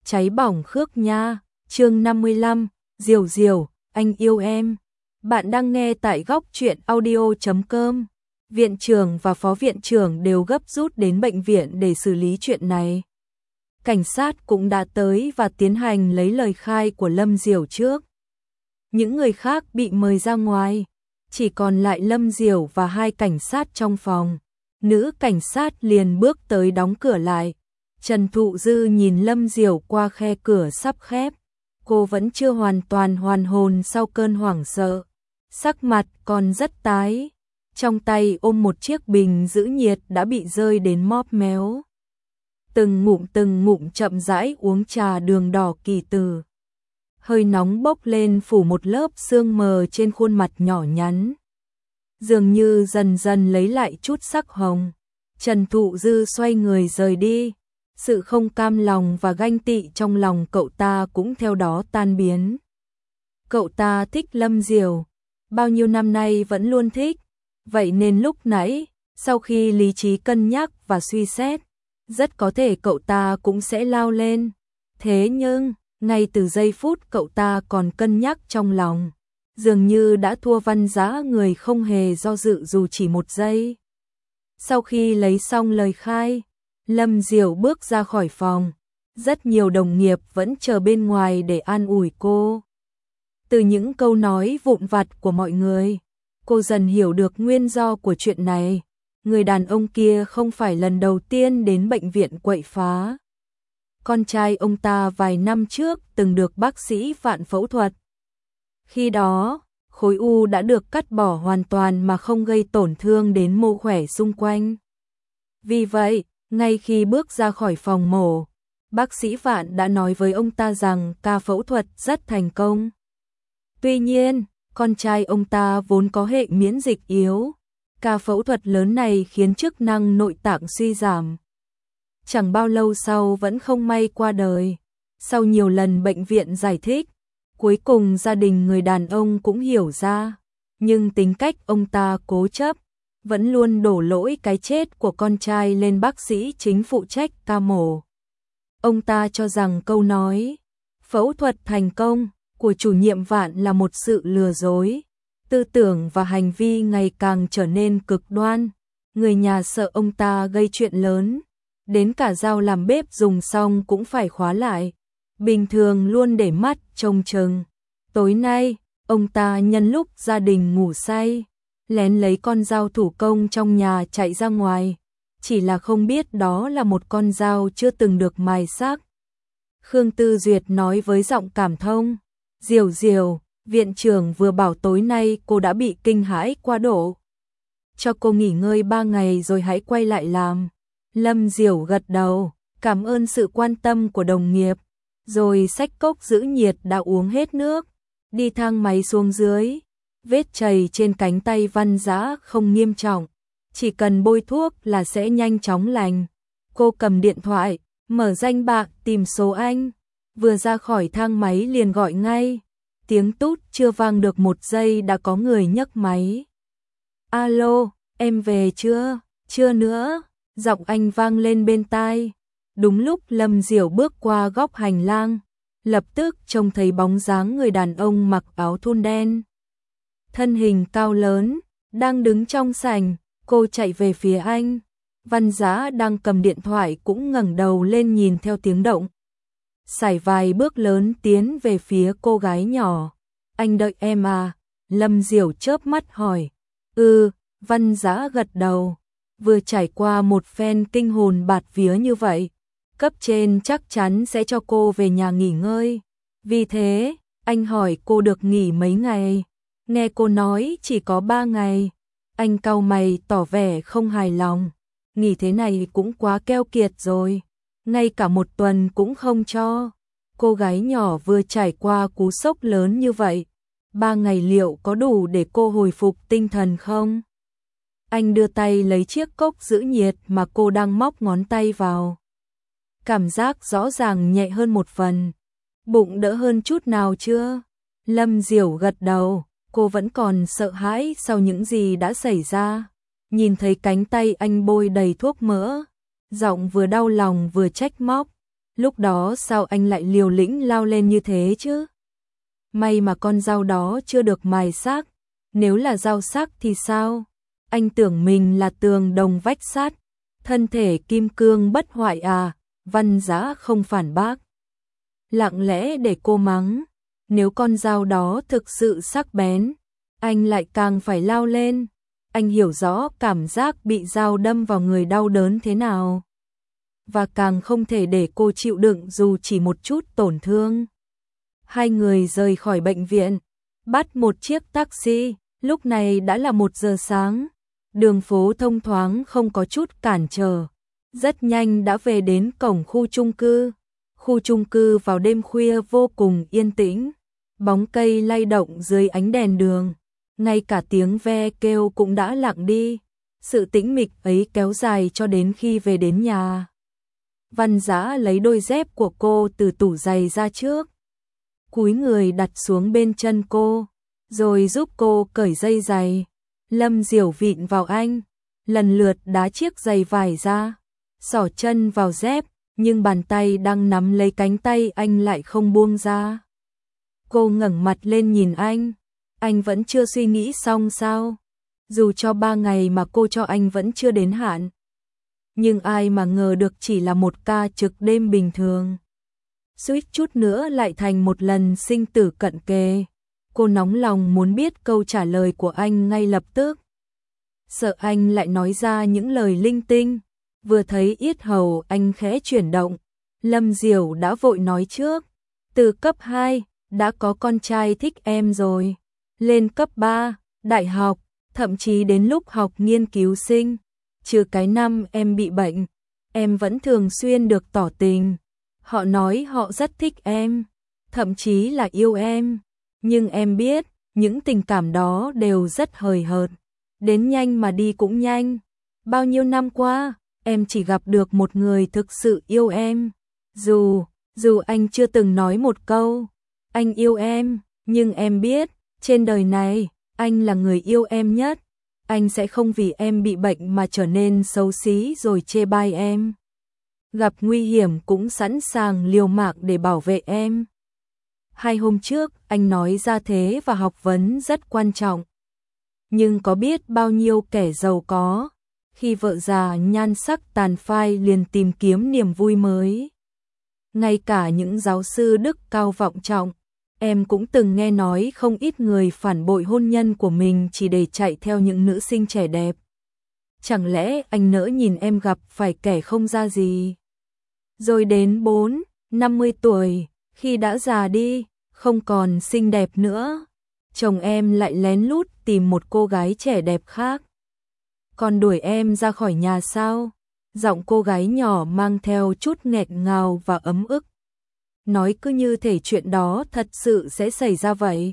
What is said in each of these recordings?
cháy bỏng khước nha. Chương 55, Diều Diều, anh yêu em. Bạn đang nghe tại góc truyện audio.com. Viện trưởng và phó viện trưởng đều gấp rút đến bệnh viện để xử lý chuyện này. Cảnh sát cũng đã tới và tiến hành lấy lời khai của Lâm Diều trước. Những người khác bị mời ra ngoài, chỉ còn lại Lâm Diều và hai cảnh sát trong phòng. Nữ cảnh sát liền bước tới đóng cửa lại. Trần Thụ Dư nhìn Lâm Diều qua khe cửa sắp khép. Cô vẫn chưa hoàn toàn hoàn hồn sau cơn hoảng sợ. Sắc mặt còn rất tái. Trong tay ôm một chiếc bình giữ nhiệt đã bị rơi đến móp méo. Từng ngụm chậm rãi uống trà đường đỏ kỳ từ. Hơi nóng bốc lên phủ một lớp sương mờ trên khuôn mặt nhỏ nhắn. Dường như dần dần lấy lại chút sắc hồng. Trần Thụ Dư xoay người rời đi. Sự không cam lòng và ganh tị trong lòng cậu ta cũng theo đó tan biến. Cậu ta thích Lâm Diều, bao nhiêu năm nay vẫn luôn thích. Vậy nên lúc nãy, sau khi lý trí cân nhắc và suy xét, rất có thể cậu ta cũng sẽ lao lên. Thế nhưng, ngay từ giây phút cậu ta còn cân nhắc trong lòng, dường như đã thua Văn Giá người không hề do dự dù chỉ một giây. Sau khi lấy xong lời khai, Lâm Diều bước ra khỏi phòng. Rất nhiều đồng nghiệp vẫn chờ bên ngoài để an ủi cô. Từ những câu nói vụn vặt của mọi người, cô dần hiểu được nguyên do của chuyện này. Người đàn ông kia không phải lần đầu tiên đến bệnh viện quậy phá. Con trai ông ta vài năm trước từng được bác sĩ Vạn phẫu thuật. Khi đó, khối u đã được cắt bỏ hoàn toàn mà không gây tổn thương đến mô khỏe xung quanh. Vì vậy, ngay khi bước ra khỏi phòng mổ, bác sĩ Vạn đã nói với ông ta rằng ca phẫu thuật rất thành công. Tuy nhiên, con trai ông ta vốn có hệ miễn dịch yếu. Ca phẫu thuật lớn này khiến chức năng nội tạng suy giảm. Chẳng bao lâu sau vẫn không may qua đời. Sau nhiều lần bệnh viện giải thích, cuối cùng gia đình người đàn ông cũng hiểu ra. Nhưng tính cách ông ta cố chấp, vẫn luôn đổ lỗi cái chết của con trai lên bác sĩ chính phụ trách ca mổ. Ông ta cho rằng câu nói phẫu thuật thành công của chủ nhiệm Vạn là một sự lừa dối. Tư tưởng và hành vi ngày càng trở nên cực đoan. Người nhà sợ ông ta gây chuyện lớn, đến cả dao làm bếp dùng xong cũng phải khóa lại. Bình thường luôn để mắt trông chừng. Tối nay, ông ta nhân lúc gia đình ngủ say, lén lấy con dao thủ công trong nhà chạy ra ngoài. Chỉ là không biết đó là một con dao chưa từng được mài sắc. Khương Tư Duyệt nói với giọng cảm thông. Diều Diều, viện trưởng vừa bảo tối nay cô đã bị kinh hãi quá độ. Cho cô nghỉ ngơi 3 ngày rồi hãy quay lại làm. Lâm Diều gật đầu, cảm ơn sự quan tâm của đồng nghiệp. Rồi xách cốc giữ nhiệt đã uống hết nước. Đi thang máy xuống dưới. Vết chày trên cánh tay Văn Giá không nghiêm trọng. Chỉ cần bôi thuốc là sẽ nhanh chóng lành. Cô cầm điện thoại, mở danh bạ tìm số anh. Vừa ra khỏi thang máy liền gọi ngay. Tiếng tút chưa vang được một giây đã có người nhấc máy. Alo, em về chưa? Chưa nữa. Giọng anh vang lên bên tai. Đúng lúc Lâm Diều bước qua góc hành lang, lập tức trông thấy bóng dáng người đàn ông mặc áo thun đen. Thân hình cao lớn, đang đứng trong sảnh, cô chạy về phía anh. Văn Giá đang cầm điện thoại cũng ngẩng đầu lên nhìn theo tiếng động. Sải vài bước lớn tiến về phía cô gái nhỏ. Anh đợi em à? Lâm Diều chớp mắt hỏi. Văn Giá gật đầu. Vừa trải qua một phen kinh hồn bạt vía như vậy, cấp trên chắc chắn sẽ cho cô về nhà nghỉ ngơi. Vì thế, anh hỏi cô được nghỉ mấy ngày. Nghe cô nói chỉ có 3 ngày. Anh cau mày tỏ vẻ không hài lòng. Nghỉ thế này cũng quá keo kiệt rồi. Ngay cả 1 tuần cũng không cho. Cô gái nhỏ vừa trải qua cú sốc lớn như vậy. 3 ngày liệu có đủ để cô hồi phục tinh thần không? Anh đưa tay lấy chiếc cốc giữ nhiệt mà cô đang móc ngón tay vào. Cảm giác rõ ràng nhẹ hơn một phần. Bụng đỡ hơn chút nào chưa? Lâm Diều gật đầu. Cô vẫn còn sợ hãi sau những gì đã xảy ra. Nhìn thấy cánh tay anh bôi đầy thuốc mỡ, giọng vừa đau lòng vừa trách móc. lúc đó sao anh lại liều lĩnh lao lên như thế chứ? May mà con dao đó chưa được mài xác, nếu là dao sắc thì sao? Anh tưởng mình là tường đồng vách sắt, thân thể kim cương bất hoại à? Văn Dã không phản bác, lặng lẽ để cô mắng. Nếu con dao đó thực sự sắc bén, anh lại càng phải lao lên. Anh hiểu rõ cảm giác bị dao đâm vào người đau đớn thế nào, và càng không thể để cô chịu đựng dù chỉ một chút tổn thương. Hai người rời khỏi bệnh viện, bắt một chiếc taxi. Lúc này đã là 1 giờ sáng, đường phố thông thoáng không có chút cản trở. Rất nhanh đã về đến cổng khu chung cư. Khu chung cư vào đêm khuya vô cùng yên tĩnh, bóng cây lay động dưới ánh đèn đường, ngay cả tiếng ve kêu cũng đã lặng đi. Sự tĩnh mịch ấy kéo dài cho đến khi về đến nhà. Văn Dã lấy đôi dép của cô từ tủ giày ra trước, cúi người đặt xuống bên chân cô, rồi giúp cô cởi dây giày. Lâm Diểu vịn vào anh, lần lượt đá chiếc giày vải ra, xỏ chân vào dép, nhưng bàn tay đang nắm lấy cánh tay anh lại không buông ra. Cô ngẩng mặt lên nhìn anh vẫn chưa suy nghĩ xong sao? Dù cho 3 ngày mà cô cho anh vẫn chưa đến hạn. Nhưng ai mà ngờ được chỉ là một ca trực đêm bình thường, suýt chút nữa lại thành một lần sinh tử cận kề. Cô nóng lòng muốn biết câu trả lời của anh ngay lập tức, sợ anh lại nói ra những lời linh tinh. Vừa thấy yết hầu anh khẽ chuyển động, Lâm Diểu đã vội nói trước. Từ cấp 2, đã có con trai thích em rồi. Lên cấp 3, đại học, thậm chí đến lúc học nghiên cứu sinh, trừ cái năm em bị bệnh, em vẫn thường xuyên được tỏ tình. Họ nói họ rất thích em, thậm chí là yêu em. Nhưng em biết, những tình cảm đó đều rất hời hợt, đến nhanh mà đi cũng nhanh. Bao nhiêu năm qua, em chỉ gặp được một người thực sự yêu em. Dù anh chưa từng nói một câu, anh yêu em, nhưng em biết, trên đời này, anh là người yêu em nhất. Anh sẽ không vì em bị bệnh mà trở nên xấu xí rồi chê bai em. Gặp nguy hiểm cũng sẵn sàng liều mạng để bảo vệ em. 2 hôm trước, anh nói ra thế và học vấn rất quan trọng. Nhưng có biết bao nhiêu kẻ giàu có, khi vợ già nhan sắc tàn phai liền tìm kiếm niềm vui mới. Ngay cả những giáo sư đức cao vọng trọng, em cũng từng nghe nói không ít người phản bội hôn nhân của mình chỉ để chạy theo những nữ sinh trẻ đẹp. Chẳng lẽ anh nỡ nhìn em gặp phải kẻ không ra gì? Rồi đến 50 tuổi, khi đã già đi, không còn xinh đẹp nữa, chồng em lại lén lút tìm một cô gái trẻ đẹp khác. Còn đuổi em ra khỏi nhà sao? Giọng cô gái nhỏ mang theo chút nghẹn ngào và ấm ức. Nói cứ như thể chuyện đó thật sự sẽ xảy ra vậy.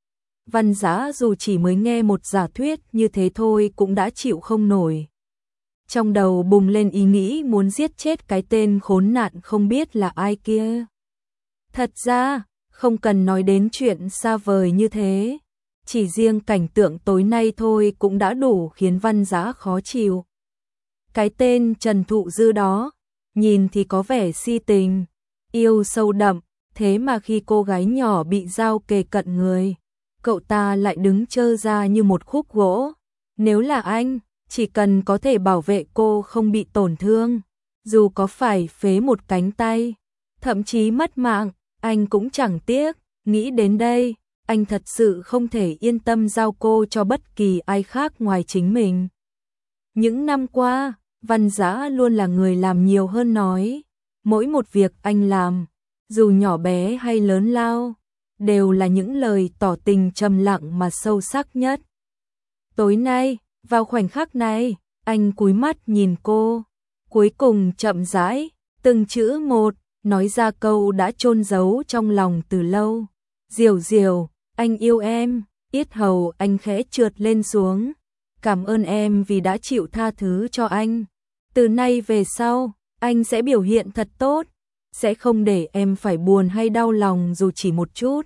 Văn Dã dù chỉ mới nghe một giả thuyết như thế thôi cũng đã chịu không nổi. Trong đầu bùng lên ý nghĩ muốn giết chết cái tên khốn nạn không biết là ai kia. Thật ra, không cần nói đến chuyện xa vời như thế. Chỉ riêng cảnh tượng tối nay thôi cũng đã đủ khiến Văn Dã khó chịu. Cái tên Trần Thụ Dư đó, nhìn thì có vẻ si tình, yêu sâu đậm, thế mà khi cô gái nhỏ bị dao kề cận người, cậu ta lại đứng trơ ra như một khúc gỗ. Nếu là anh, chỉ cần có thể bảo vệ cô không bị tổn thương, dù có phải phế một cánh tay, thậm chí mất mạng, anh cũng chẳng tiếc. Nghĩ đến đây, anh thật sự không thể yên tâm giao cô cho bất kỳ ai khác ngoài chính mình. Những năm qua, Văn Dã luôn là người làm nhiều hơn nói. Mỗi một việc anh làm, dù nhỏ bé hay lớn lao, đều là những lời tỏ tình trầm lặng mà sâu sắc nhất. Tối nay, vào khoảnh khắc này, anh cúi mắt nhìn cô, cuối cùng chậm rãi, từng chữ một, nói ra câu đã chôn giấu trong lòng từ lâu. Diểu Diểu, anh yêu em. Yết hầu anh khẽ trượt lên xuống. Cảm ơn em vì đã chịu tha thứ cho anh. Từ nay về sau, anh sẽ biểu hiện thật tốt, sẽ không để em phải buồn hay đau lòng dù chỉ một chút.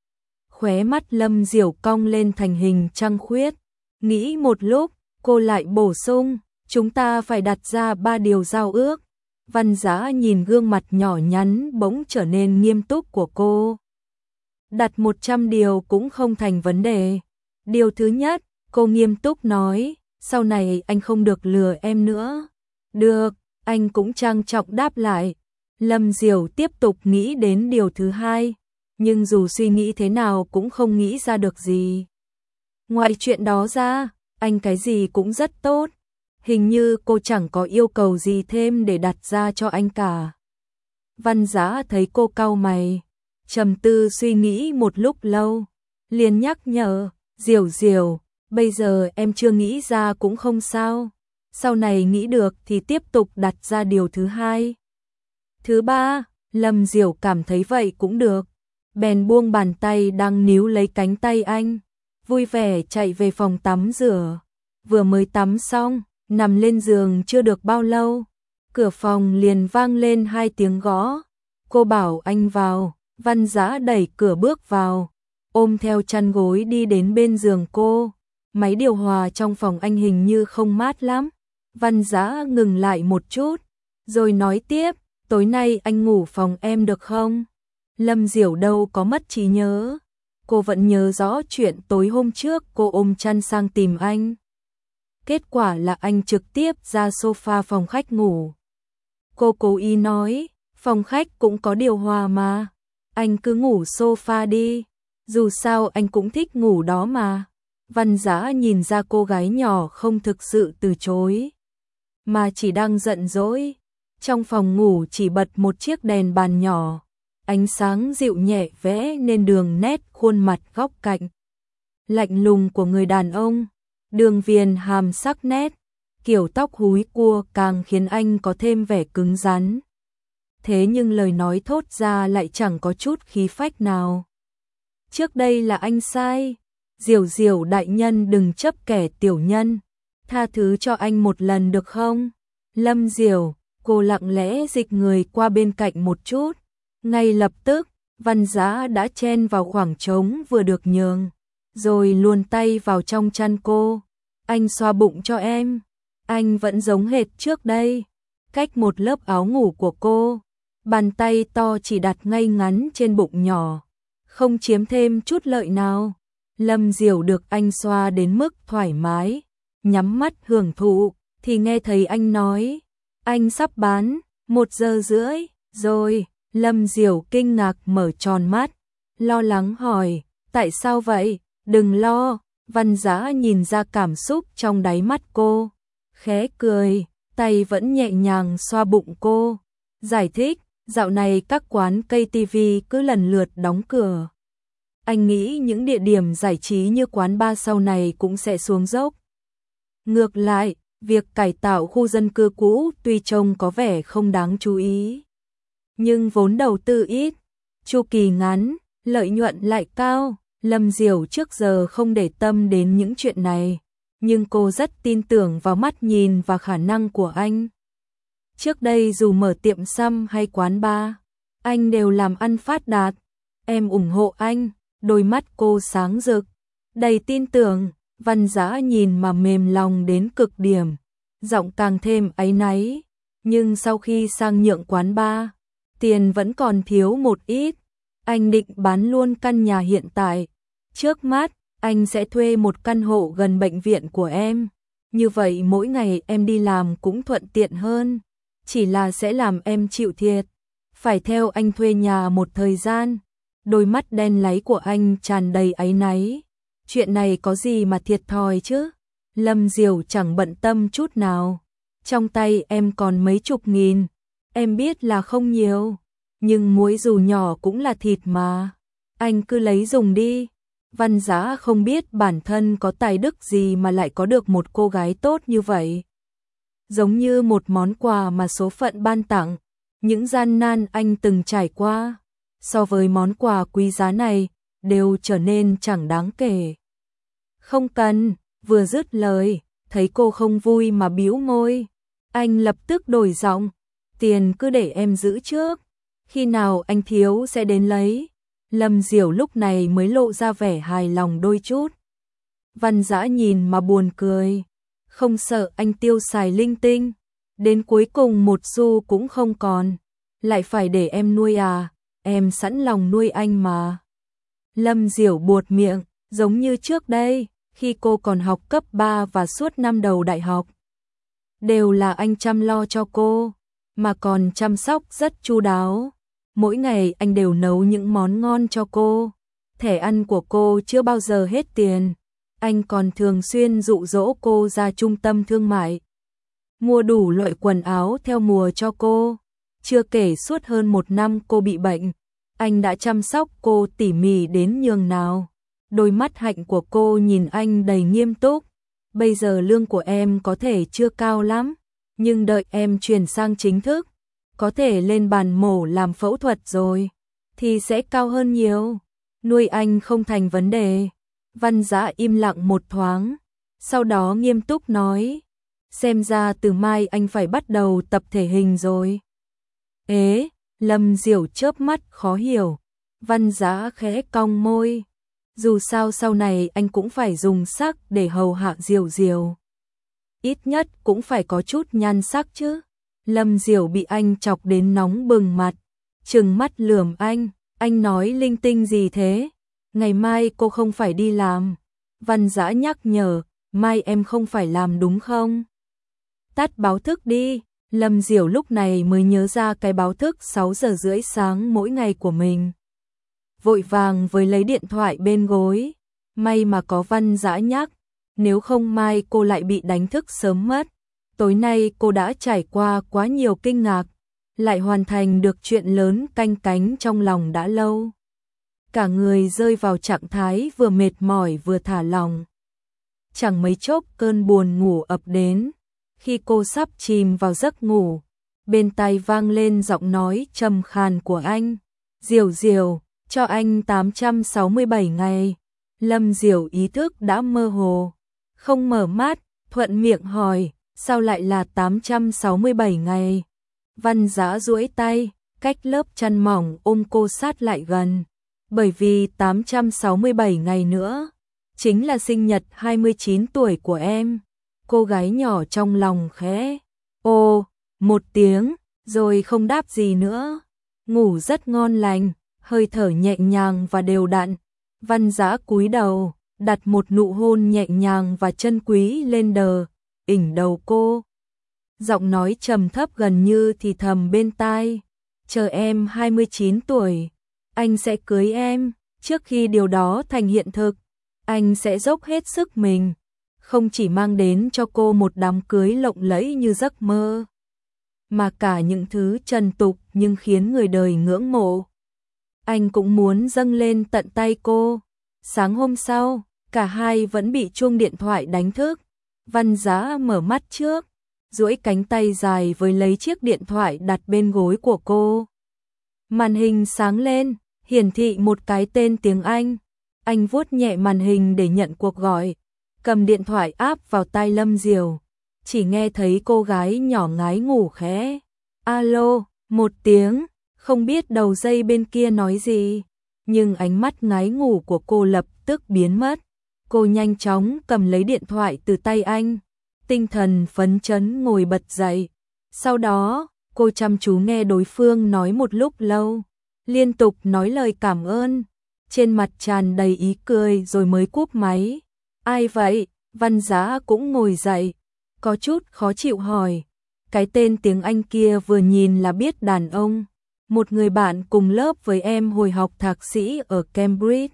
Khóe mắt Lâm Diểu cong lên thành hình trăng khuyết. Nghĩ một lúc, cô lại bổ sung, chúng ta phải đặt ra 3 điều giao ước. Văn Dã nhìn gương mặt nhỏ nhắn bỗng trở nên nghiêm túc của cô. Đặt 100 điều cũng không thành vấn đề. Điều thứ nhất, cô nghiêm túc nói, sau này anh không được lừa em nữa. Được, anh cũng trang trọng đáp lại. Lâm Diểu tiếp tục nghĩ đến điều thứ hai, nhưng dù suy nghĩ thế nào cũng không nghĩ ra được gì. Ngoài chuyện đó ra, anh cái gì cũng rất tốt. Hình như cô chẳng có yêu cầu gì thêm để đặt ra cho anh cả. Văn Dã thấy cô cau mày, trầm tư suy nghĩ một lúc lâu, liền nhắc nhở, Diểu Diểu, bây giờ em chưa nghĩ ra cũng không sao. Sau này nghĩ được thì tiếp tục đặt ra điều thứ hai. Thứ ba, Lâm Diểu cảm thấy vậy cũng được. Bèn buông bàn tay đang níu lấy cánh tay anh, vui vẻ chạy về phòng tắm rửa. Vừa mới tắm xong, nằm lên giường chưa được bao lâu, cửa phòng liền vang lên 2 tiếng gõ. Cô bảo anh vào, Văn Dã đẩy cửa bước vào, ôm theo chăn gối đi đến bên giường cô. Máy điều hòa trong phòng anh hình như không mát lắm. Văn Dã ngừng lại một chút, rồi nói tiếp, tối nay anh ngủ phòng em được không? Lâm Diểu đâu có mất trí nhớ. Cô vẫn nhớ rõ chuyện tối hôm trước cô ôm chăn sang tìm anh. Kết quả là anh trực tiếp ra sofa phòng khách ngủ. Cô cố ý nói, phòng khách cũng có điều hòa mà. Anh cứ ngủ sofa đi, dù sao anh cũng thích ngủ đó mà. Văn Dã nhìn ra cô gái nhỏ không thực sự từ chối, mà chỉ đang giận dỗi. Trong phòng ngủ chỉ bật một chiếc đèn bàn nhỏ, ánh sáng dịu nhẹ vẽ nên đường nét khuôn mặt góc cạnh lạnh lùng của người đàn ông. Đường viền hàm sắc nét, kiểu tóc húi cua càng khiến anh có thêm vẻ cứng rắn. Thế nhưng lời nói thốt ra lại chẳng có chút khí phách nào. Trước đây là anh sai, Diểu Diểu đại nhân đừng chấp kẻ tiểu nhân, tha thứ cho anh một lần được không? Lâm Diểu, cô lặng lẽ dịch người qua bên cạnh một chút. Ngay lập tức, Văn Dã đã chen vào khoảng trống vừa được nhường, rồi luồn tay vào trong chăn cô. Anh xoa bụng cho em. Anh vẫn giống hệt trước đây. Cách một lớp áo ngủ của cô, bàn tay to chỉ đặt ngay ngắn trên bụng nhỏ, không chiếm thêm chút lợi nào. Lâm Diểu được anh xoa đến mức thoải mái, nhắm mắt hưởng thụ, thì nghe thấy anh nói, anh sắp bán 1 giờ rưỡi rồi. Lâm Diểu kinh ngạc mở tròn mắt, lo lắng hỏi, tại sao vậy? Đừng lo. Văn Dã nhìn ra cảm xúc trong đáy mắt cô, khẽ cười, tay vẫn nhẹ nhàng xoa bụng cô, giải thích, dạo này các quán KTV cứ lần lượt đóng cửa. Anh nghĩ những địa điểm giải trí như quán bar sau này cũng sẽ xuống dốc. Ngược lại, việc cải tạo khu dân cư cũ tuy trông có vẻ không đáng chú ý, nhưng vốn đầu tư ít, chu kỳ ngắn, lợi nhuận lại cao. Lâm Diểu trước giờ không để tâm đến những chuyện này, nhưng cô rất tin tưởng vào mắt nhìn và khả năng của anh. Trước đây dù mở tiệm xăm hay quán bar, anh đều làm ăn phát đạt. Em ủng hộ anh. Đôi mắt cô sáng rực, đầy tin tưởng. Văn Dã nhìn mà mềm lòng đến cực điểm, giọng càng thêm áy náy. Nhưng sau khi sang nhượng quán bar, tiền vẫn còn thiếu một ít. Anh định bán luôn căn nhà hiện tại. Trước mắt, anh sẽ thuê một căn hộ gần bệnh viện của em. Như vậy mỗi ngày em đi làm cũng thuận tiện hơn. Chỉ là sẽ làm em chịu thiệt, phải theo anh thuê nhà một thời gian. Đôi mắt đen láy của anh tràn đầy áy náy. Chuyện này có gì mà thiệt thòi chứ? Lâm Diểu chẳng bận tâm chút nào. Trong tay em còn mấy chục nghìn. Em biết là không nhiều, nhưng muối dù nhỏ cũng là thịt mà. Anh cứ lấy dùng đi. Văn Dã không biết bản thân có tài đức gì mà lại có được một cô gái tốt như vậy. Giống như một món quà mà số phận ban tặng. Những gian nan anh từng trải qua, so với món quà quý giá này, đều trở nên chẳng đáng kể. Không cần. Vừa dứt lời, thấy cô không vui mà bĩu môi. Anh lập tức đổi giọng. Tiền cứ để em giữ trước, khi nào anh thiếu sẽ đến lấy. Lâm Diểu lúc này mới lộ ra vẻ hài lòng đôi chút. Văn Dã nhìn mà buồn cười. Không sợ anh tiêu xài linh tinh. Đến cuối cùng một xu cũng không còn. Lại phải để em nuôi à? Em sẵn lòng nuôi anh mà. Lâm Diểu buột miệng, giống như trước đây, khi cô còn học cấp 3 và suốt năm đầu đại học. Đều là anh chăm lo cho cô, mà còn chăm sóc rất chu đáo. Mỗi ngày anh đều nấu những món ngon cho cô. Thẻ ăn của cô chưa bao giờ hết tiền. Anh còn thường xuyên dụ dỗ cô ra trung tâm thương mại, mua đủ loại quần áo theo mùa cho cô. Chưa kể suốt hơn một năm cô bị bệnh, anh đã chăm sóc cô tỉ mỉ đến nhường nào. Đôi mắt hạnh của cô nhìn anh đầy nghiêm túc. Bây giờ lương của em có thể chưa cao lắm, nhưng đợi em chuyển sang chính thức, có thể lên bàn mổ làm phẫu thuật rồi, thì sẽ cao hơn nhiều. Nuôi anh không thành vấn đề. Văn Dã im lặng một thoáng, sau đó nghiêm túc nói, xem ra từ mai anh phải bắt đầu tập thể hình rồi. Ế, Lâm Diểu chớp mắt khó hiểu. Văn Dã khẽ cong môi. Dù sao sau này anh cũng phải dùng sắc để hầu hạ Diểu Diểu. Ít nhất cũng phải có chút nhan sắc chứ. Lâm Diểu bị anh chọc đến nóng bừng mặt, trừng mắt lườm anh nói linh tinh gì thế? Ngày mai cô không phải đi làm. Văn Dã nhắc nhở, mai em không phải làm đúng không? Tắt báo thức đi. Lâm Diểu lúc này mới nhớ ra cái báo thức 6 giờ rưỡi sáng mỗi ngày của mình. Vội vàng với lấy điện thoại bên gối. May mà có Văn Dã nhắc, nếu không mai cô lại bị đánh thức sớm mất. Tối nay cô đã trải qua quá nhiều kinh ngạc, lại hoàn thành được chuyện lớn canh cánh trong lòng đã lâu. Cả người rơi vào trạng thái vừa mệt mỏi vừa thả lỏng. Chẳng mấy chốc cơn buồn ngủ ập đến. Khi cô sắp chìm vào giấc ngủ, bên tai vang lên giọng nói trầm khàn của anh. Diểu Diểu, cho anh 867 ngày. Lâm Diểu ý thức đã mơ hồ, không mở mắt, thuận miệng hỏi, sao lại là 867 ngày? Văn Dã duỗi tay, cách lớp chăn mỏng ôm cô sát lại gần. Bởi vì 867 ngày nữa, chính là sinh nhật 29 tuổi của em. Cô gái nhỏ trong lòng khẽ ô một tiếng, rồi không đáp gì nữa. Ngủ rất ngon lành, hơi thở nhẹ nhàng và đều đặn. Văn Dã cúi đầu, đặt một nụ hôn nhẹ nhàng và chân quý lên đỉnh đầu cô. Giọng nói trầm thấp gần như thì thầm bên tai. Chờ em 29 tuổi, anh sẽ cưới em. Trước khi điều đó thành hiện thực, anh sẽ dốc hết sức mình, không chỉ mang đến cho cô một đám cưới lộng lẫy như giấc mơ, mà cả những thứ trần tục nhưng khiến người đời ngưỡng mộ. Anh cũng muốn dâng lên tận tay cô. Sáng hôm sau, cả hai vẫn bị chuông điện thoại đánh thức. Văn Dã mở mắt trước, duỗi cánh tay dài với lấy chiếc điện thoại đặt bên gối của cô. Màn hình sáng lên, hiển thị một cái tên tiếng Anh. Anh vuốt nhẹ màn hình để nhận cuộc gọi, cầm điện thoại áp vào tai Lâm Diểu. Chỉ nghe thấy cô gái nhỏ ngái ngủ khẽ. Alo, một tiếng, không biết đầu dây bên kia nói gì, nhưng ánh mắt ngái ngủ của cô lập tức biến mất. Cô nhanh chóng cầm lấy điện thoại từ tay anh, tinh thần phấn chấn ngồi bật dậy. Sau đó, cô chăm chú nghe đối phương nói một lúc lâu, liên tục nói lời cảm ơn, trên mặt tràn đầy ý cười rồi mới cúp máy. Ai vậy? Văn Dã cũng ngồi dậy, có chút khó chịu hỏi. Cái tên tiếng Anh kia vừa nhìn là biết đàn ông, một người bạn cùng lớp với em hồi học thạc sĩ ở Cambridge.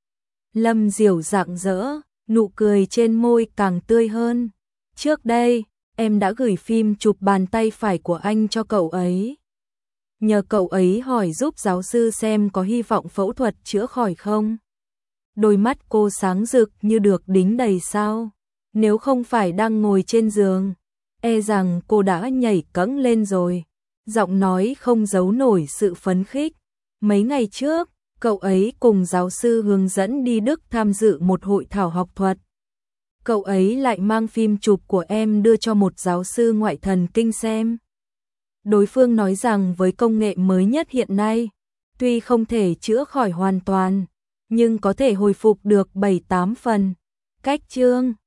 Lâm Diểu rạng rỡ, nụ cười trên môi càng tươi hơn. Trước đây, em đã gửi phim chụp bàn tay phải của anh cho cậu ấy. Nhờ cậu ấy hỏi giúp giáo sư xem có hy vọng phẫu thuật chữa khỏi không. Đôi mắt cô sáng rực như được đính đầy sao. Nếu không phải đang ngồi trên giường, e rằng cô đã nhảy cẫng lên rồi. Giọng nói không giấu nổi sự phấn khích. Mấy ngày trước, cậu ấy cùng giáo sư hướng dẫn đi Đức tham dự một hội thảo học thuật. Cậu ấy lại mang phim chụp của em đưa cho một giáo sư ngoại thần kinh xem. Đối phương nói rằng với công nghệ mới nhất hiện nay, tuy không thể chữa khỏi hoàn toàn, nhưng có thể hồi phục được 7-8 phần. Cách chương